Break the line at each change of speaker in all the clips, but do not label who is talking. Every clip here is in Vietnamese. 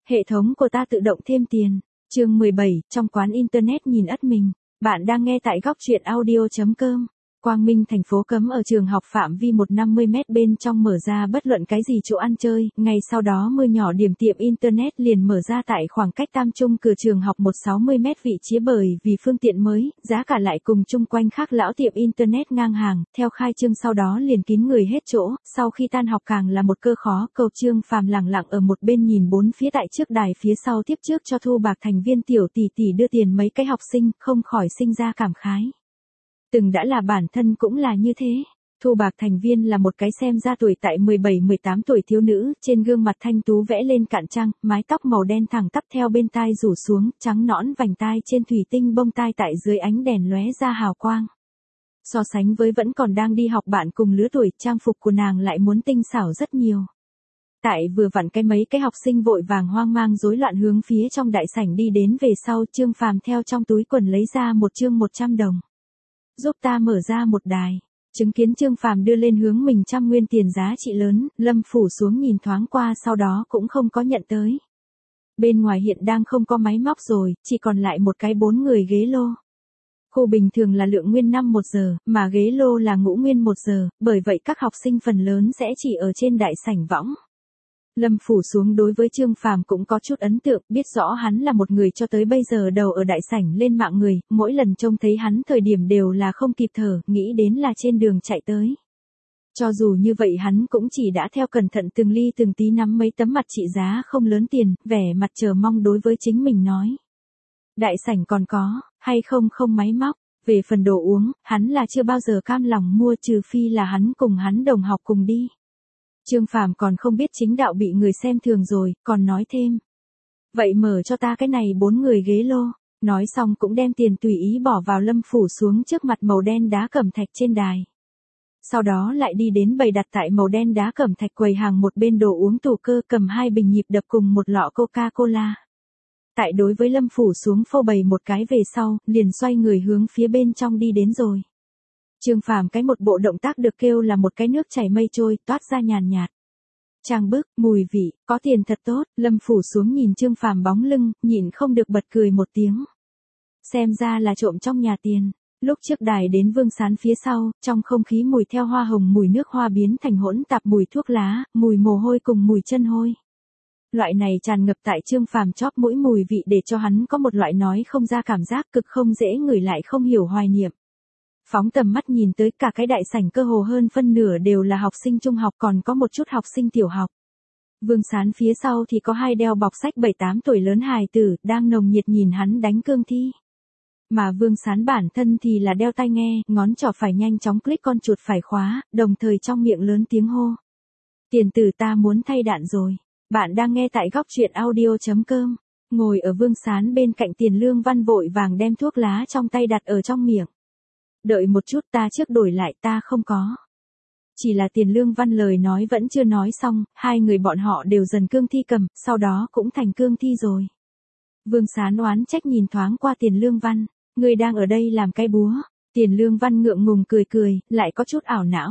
Hệ thống của ta tự động thêm tiền. Chương 17, trong quán internet nhìn ất mình. Bạn đang nghe tại góc truyện audio.com. Quang Minh thành phố cấm ở trường học phạm vi 150 mét bên trong mở ra bất luận cái gì chỗ ăn chơi, ngay sau đó mưa nhỏ điểm tiệm internet liền mở ra tại khoảng cách tam trung cửa trường học 160 mét vị trí bởi vì phương tiện mới, giá cả lại cùng chung quanh khác lão tiệm internet ngang hàng, theo khai trương sau đó liền kín người hết chỗ, sau khi tan học càng là một cơ khó, cầu Trương Phàm lẳng lặng ở một bên nhìn bốn phía tại trước đài phía sau tiếp trước cho thu bạc thành viên tiểu tỷ tỷ đưa tiền mấy cái học sinh, không khỏi sinh ra cảm khái. Từng đã là bản thân cũng là như thế. Thu bạc thành viên là một cái xem ra tuổi tại 17-18 tuổi thiếu nữ, trên gương mặt thanh tú vẽ lên cạn trăng, mái tóc màu đen thẳng tắp theo bên tai rủ xuống, trắng nõn vành tai trên thủy tinh bông tai tại dưới ánh đèn lóe ra hào quang. So sánh với vẫn còn đang đi học bạn cùng lứa tuổi, trang phục của nàng lại muốn tinh xảo rất nhiều. Tại vừa vặn mấy cái học sinh vội vàng hoang mang rối loạn hướng phía trong đại sảnh đi đến về sau, Trương Phàm theo trong túi quần lấy ra một chương 100 đồng. Giúp ta mở ra một đài. Chứng kiến Trương Phàm đưa lên hướng mình 100 nguyên tiền giá trị lớn, Lâm Phủ xuống nhìn thoáng qua sau đó cũng không có nhận tới. Bên ngoài hiện đang không có máy móc rồi, chỉ còn lại một cái 4 người ghế lô. Khu bình thường là lượng nguyên 5 1 giờ, mà ghế lô là ngũ nguyên 1 giờ, bởi vậy các học sinh phần lớn sẽ chỉ ở trên đại sảnh võng. Lâm Phủ xuống đối với Trương Phàm cũng có chút ấn tượng, biết rõ hắn là một người cho tới bây giờ đầu ở đại sảnh lên mạng người, mỗi lần trông thấy hắn thời điểm đều là không kịp thở, nghĩ đến là trên đường chạy tới. Cho dù như vậy hắn cũng chỉ đã theo cẩn thận từng ly từng tí nắm mấy tấm mặt trị giá không lớn tiền, vẻ mặt chờ mong đối với chính mình nói. Đại sảnh còn có, hay không máy móc, về phần đồ uống, hắn là chưa bao giờ cam lòng mua trừ phi là hắn cùng hắn đồng học cùng đi. Trương Phàm còn không biết chính đạo bị người xem thường rồi, còn nói thêm. Vậy mở cho ta cái này 4 người ghế lô. Nói xong cũng đem tiền tùy ý bỏ vào Lâm Phủ xuống trước mặt màu đen đá cẩm thạch trên đài. Sau đó lại đi đến bày đặt tại màu đen đá cẩm thạch quầy hàng một bên đồ uống tủ cơ cầm 2 bình nhịp đập cùng một lọ Coca-Cola. Tại đối với Lâm Phủ xuống phô bày một cái về sau, liền xoay người hướng phía bên trong đi đến rồi. Trương Phàm một bộ động tác được kêu là một cái nước chảy mây trôi, toát ra nhàn nhạt. Trang bức, mùi vị, có tiền thật tốt, Lâm Phủ xuống nhìn Trương Phàm bóng lưng, nhịn không được bật cười một tiếng. Xem ra là trộm trong nhà tiền. Lúc trước đài đến Vương Sán phía sau, trong không khí mùi theo hoa hồng mùi nước hoa biến thành hỗn tạp mùi thuốc lá, mùi mồ hôi cùng mùi chân hôi. Loại này tràn ngập tại Trương Phàm chóp mũi mùi vị để cho hắn có một loại nói không ra cảm giác cực không dễ ngửi lại không hiểu hoài niệm. Phóng tầm mắt nhìn tới cả cái đại sảnh cơ hồ hơn phân nửa đều là học sinh trung học còn có một chút học sinh tiểu học. Vương Sán phía sau thì có 2 đeo bọc sách 7-8 tuổi lớn hài tử đang nồng nhiệt nhìn hắn đánh cương thi. Mà Vương Sán bản thân thì là đeo tai nghe, ngón trỏ phải nhanh chóng click con chuột phải khóa, đồng thời trong miệng lớn tiếng hô. Tiền tử ta muốn thay đạn rồi. Bạn đang nghe tại góc truyện audio.com. Ngồi ở Vương Sán bên cạnh Tiền Lương Văn vội vàng đem thuốc lá trong tay đặt ở trong miệng. Đợi một chút ta trước đổi lại ta không có. Chỉ là Tiền Lương Văn lời nói vẫn chưa nói xong, 2 người bọn họ đều dần cương thi cầm, sau đó cũng thành cương thi rồi. Vương Sán oán trách nhìn thoáng qua Tiền Lương Văn, người đang ở đây làm cái búa. Tiền Lương Văn ngượng ngùng cười, lại có chút ảo não.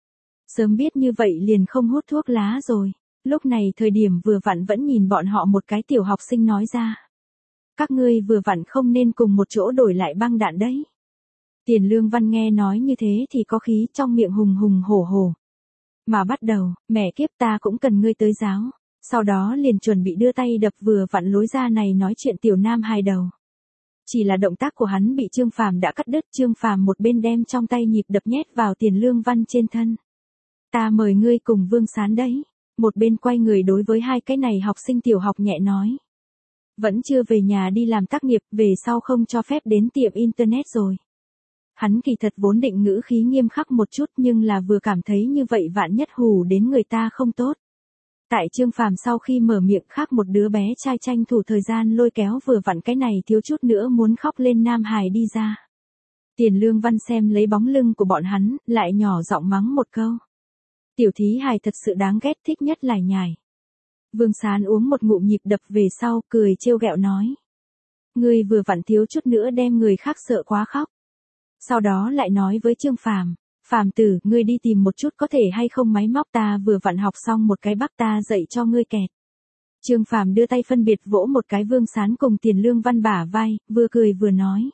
Sớm biết như vậy liền không hút thuốc lá rồi. Lúc này thời điểm vừa vặn vẫn nhìn bọn họ một cái tiểu học sinh nói ra. Các ngươi vừa vặn không nên cùng một chỗ đổi lại băng đạn đấy. Tiền Lương Văn nghe nói như thế thì có khí trong miệng hùng hùng hổ hổ. Mà bắt đầu, mẹ kiếp ta cũng cần ngươi tới giáo. Sau đó liền chuẩn bị đưa tay đập vừa vặn lối ra này nói chuyện tiểu nam hài đầu. Chỉ là động tác của hắn bị Trương Phàm đã cắt đứt. Trương Phàm một bên đem trong tay nhịp đập nhét vào Tiền Lương Văn trên thân. Ta mời ngươi cùng Vương Sán đấy. Một bên quay người đối với 2 cái này học sinh tiểu học nhẹ nói. Vẫn chưa về nhà đi làm tác nghiệp, về sau không cho phép đến tiệm internet rồi. Hắn kỳ thật vốn định ngữ khí nghiêm khắc một chút nhưng là vừa cảm thấy như vậy vạn nhất hù đến người ta không tốt. Tại Trương Phàm sau khi mở miệng khác một đứa bé trai tranh thủ thời gian lôi kéo vừa vặn cái này thiếu chút nữa muốn khóc lên nam hài đi ra. Tiền Lương Văn xem lấy bóng lưng của bọn hắn, lại nhỏ giọng mắng một câu. Tiểu thí hài thật sự đáng ghét thích nhất lải nhải. Vương Sán uống một ngụm nhịp đập về sau cười trêu ghẹo nói. Ngươi vừa vặn thiếu chút nữa đem người khác sợ quá khóc. Sau đó lại nói với Trương Phàm, Phàm tử, ngươi đi tìm một chút có thể hay không máy móc ta vừa vặn học xong một cái bắc ta dạy cho ngươi kẹt. Trương Phàm đưa tay phân biệt vỗ một cái Vương Sán cùng Tiền Lương Văn bả vai, vừa cười vừa nói.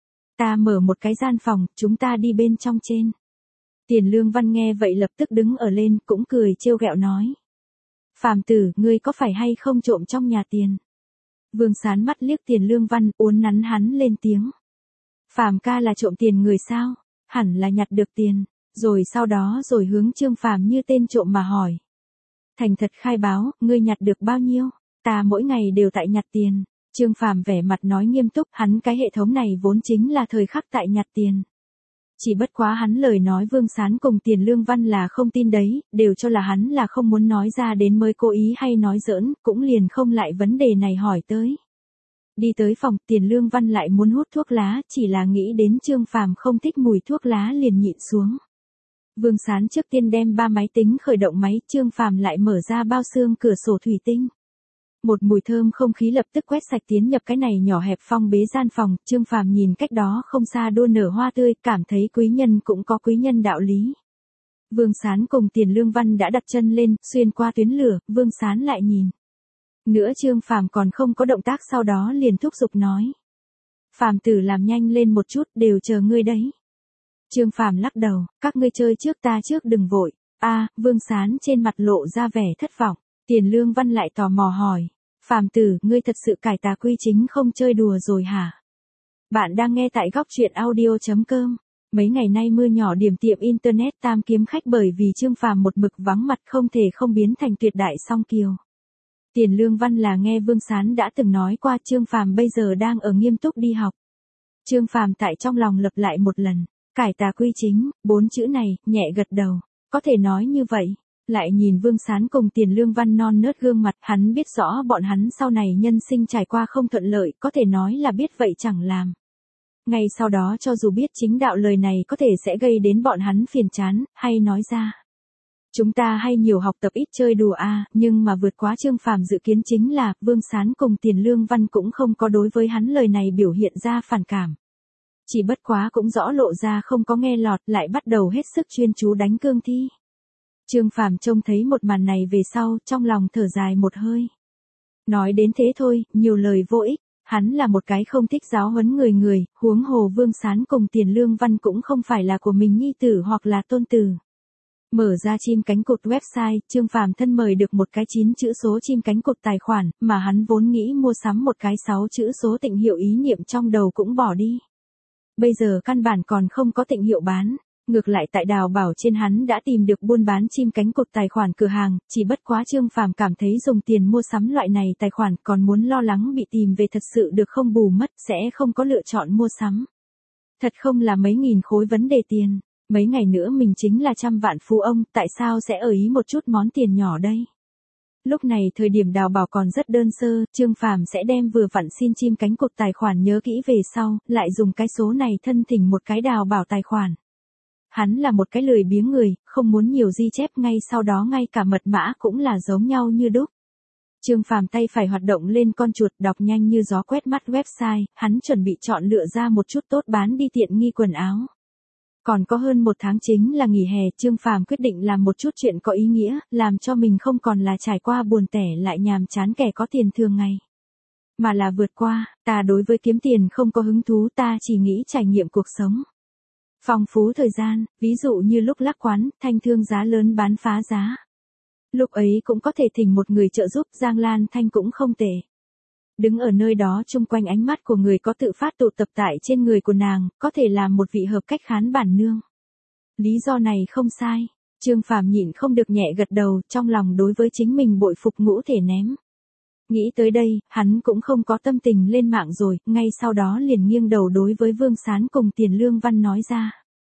Ta mở một cái gian phòng, chúng ta đi bên trong trên. Tiền Lương Văn nghe vậy lập tức đứng ở lên, cũng cười trêu ghẹo nói. Phàm tử, ngươi có phải hay không trộm trong nhà tiền? Vương Sán mắt liếc Tiền Lương Văn, uốn nắn hắn lên tiếng. Phàm ca là trộm tiền người sao? Hẳn là nhặt được tiền, rồi sau đó rồi hướng Trương Phàm như tên trộm mà hỏi. Thành thật khai báo, ngươi nhặt được bao nhiêu? Ta mỗi ngày đều tại nhặt tiền. Trương Phàm vẻ mặt nói nghiêm túc, hắn cái hệ thống này vốn chính là thời khắc tại nhặt tiền. Chỉ bất quá hắn lời nói Vương Sán cùng Tiền Lương Văn là không tin đấy, đều cho là hắn là không muốn nói ra đến mới cố ý hay nói giỡn, cũng liền không lại vấn đề này hỏi tới. Đi tới phòng, Tiền Lương Văn lại muốn hút thuốc lá, chỉ là nghĩ đến Trương Phàm không thích mùi thuốc lá liền nhịn xuống. Vương Sán trước tiên đem 3 máy tính khởi động máy, Trương Phàm lại mở ra bao xương cửa sổ thủy tinh. Một mùi thơm không khí lập tức quét sạch tiến nhập cái này nhỏ hẹp phong bế gian phòng, Trương Phàm nhìn cách đó không xa đua nở hoa tươi, cảm thấy quý nhân cũng có quý nhân đạo lý. Vương Sán cùng Tiền Lương Văn đã đặt chân lên, xuyên qua tuyến lửa, Vương Sán lại nhìn. Nữa Trương Phàm còn không có động tác sau đó liền thúc giục nói. Phàm tử làm nhanh lên một chút, đều chờ ngươi đấy. Trương Phàm lắc đầu, các ngươi chơi trước ta trước đừng vội. Vương Sán trên mặt lộ ra vẻ thất vọng. Tiền Lương Văn lại tò mò hỏi. Phàm tử, ngươi thật sự cải tà quy chính không chơi đùa rồi hả? Bạn đang nghe tại góc truyện audio.com. Mấy ngày nay mưa nhỏ điểm tiệm internet Tam kiếm khách bởi vì Trương Phàm một mực vắng mặt không thể không biến thành tuyệt đại song kiều. Tiền Lương Văn là nghe Vương Sán đã từng nói qua Trương Phàm bây giờ đang ở nghiêm túc đi học. Trương Phàm tại trong lòng lặp lại một lần. Cải tà quy chính, 4 chữ này, nhẹ gật đầu. Có thể nói như vậy. Lại nhìn Vương Sán cùng Tiền Lương Văn non nớt gương mặt, hắn biết rõ bọn hắn sau này nhân sinh trải qua không thuận lợi, có thể nói là biết vậy chẳng làm. Ngay sau đó cho dù biết chính đạo lời này có thể sẽ gây đến bọn hắn phiền chán, hay nói ra. Chúng ta hay nhiều học tập ít chơi đùa nhưng mà vượt quá Trương Phàm dự kiến chính là, Vương Sán cùng Tiền Lương Văn cũng không có đối với hắn lời này biểu hiện ra phản cảm. Chỉ bất quá cũng rõ lộ ra không có nghe lọt, lại bắt đầu hết sức chuyên chú đánh cương thi. Trương Phàm trông thấy một màn này về sau, trong lòng thở dài một hơi. Nói đến thế thôi, nhiều lời vô ích, hắn là một cái không thích giáo huấn người, huống hồ Vương Sán cùng Tiền Lương Văn cũng không phải là của mình nhi tử hoặc là tôn tử. Mở ra chim cánh cụt website, Trương Phàm thân mời được một cái 9 chữ số chim cánh cụt tài khoản, mà hắn vốn nghĩ mua sắm một cái 6 chữ số tịnh hiệu ý niệm trong đầu cũng bỏ đi. Bây giờ căn bản còn không có tịnh hiệu bán. Ngược lại tại Đào Bảo trên hắn đã tìm được buôn bán chim cánh cụt tài khoản cửa hàng, chỉ bất quá Trương Phàm cảm thấy dùng tiền mua sắm loại này tài khoản còn muốn lo lắng bị tìm về thật sự được không bù mất, sẽ không có lựa chọn mua sắm. Thật không là mấy nghìn khối vấn đề tiền, mấy ngày nữa mình chính là trăm vạn phú ông, tại sao sẽ ở ý một chút món tiền nhỏ đây? Lúc này thời điểm Đào Bảo còn rất đơn sơ, Trương Phàm sẽ đem vừa vặn xin chim cánh cụt tài khoản nhớ kỹ về sau, lại dùng cái số này thân thỉnh một cái Đào Bảo tài khoản. Hắn là một cái lười biếng người, không muốn nhiều ghi chép, ngay sau đó ngay cả mật mã cũng là giống nhau như đúc. Trương Phàm tay phải hoạt động lên con chuột, đọc nhanh như gió quét mắt website, hắn chuẩn bị chọn lựa ra một chút tốt bán đi tiện nghi quần áo. Còn có hơn 1 tháng chính là nghỉ hè, Trương Phàm quyết định làm một chút chuyện có ý nghĩa, làm cho mình không còn là trải qua buồn tẻ lại nhàm chán kẻ có tiền thường ngày. Mà là vượt qua, ta đối với kiếm tiền không có hứng thú, ta chỉ nghĩ trải nghiệm cuộc sống. Phong phú thời gian, ví dụ như lúc lắc quán, thanh thương giá lớn bán phá giá. Lúc ấy cũng có thể thỉnh một người trợ giúp, Giang Lan Thanh cũng không tệ. Đứng ở nơi đó chung quanh ánh mắt của người có tự phát tụ tập tại trên người của nàng, có thể làm một vị hợp cách khán bản nương. Lý do này không sai, Trương Phàm nhịn không được nhẹ gật đầu, trong lòng đối với chính mình bội phục ngũ thể ném. Nghĩ tới đây, hắn cũng không có tâm tình lên mạng rồi, ngay sau đó liền nghiêng đầu đối với Vương Sán cùng Tiền Lương Văn nói ra.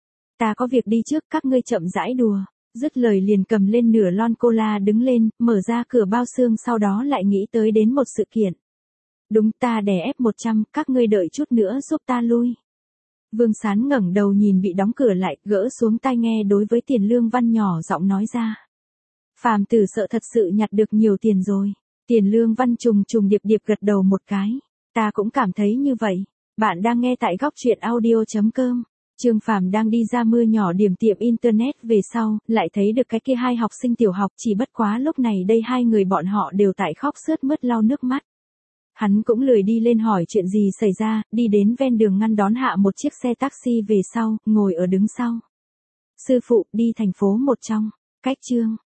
Ta có việc đi trước, các ngươi chậm rãi đùa. Dứt lời liền cầm lên nửa lon cola đứng lên, mở ra cửa bao xương, sau đó lại nghĩ tới đến một sự kiện. Đúng, ta đè ép 100, các ngươi đợi chút nữa giúp ta lui. Vương Sán ngẩng đầu nhìn bị đóng cửa lại, gỡ xuống tai nghe đối với Tiền Lương Văn nhỏ giọng nói ra. Phàm tử sợ thật sự nhặt được nhiều tiền rồi. Tiền Lương Văn trùng điệp gật đầu một cái. Ta cũng cảm thấy như vậy. Bạn đang nghe tại góc truyện audio.com. Trương Phàm đang đi ra mưa nhỏ điểm tiệm internet về sau, lại thấy được cái kia hai học sinh tiểu học, chỉ bất quá lúc này đây hai người bọn họ đều tại khóc sướt mướt lau nước mắt. Hắn cũng lười đi lên hỏi chuyện gì xảy ra, đi đến ven đường ngăn đón hạ một chiếc xe taxi về sau, ngồi ở đứng sau. Sư phụ, đi thành phố 1 trong. Cách Trương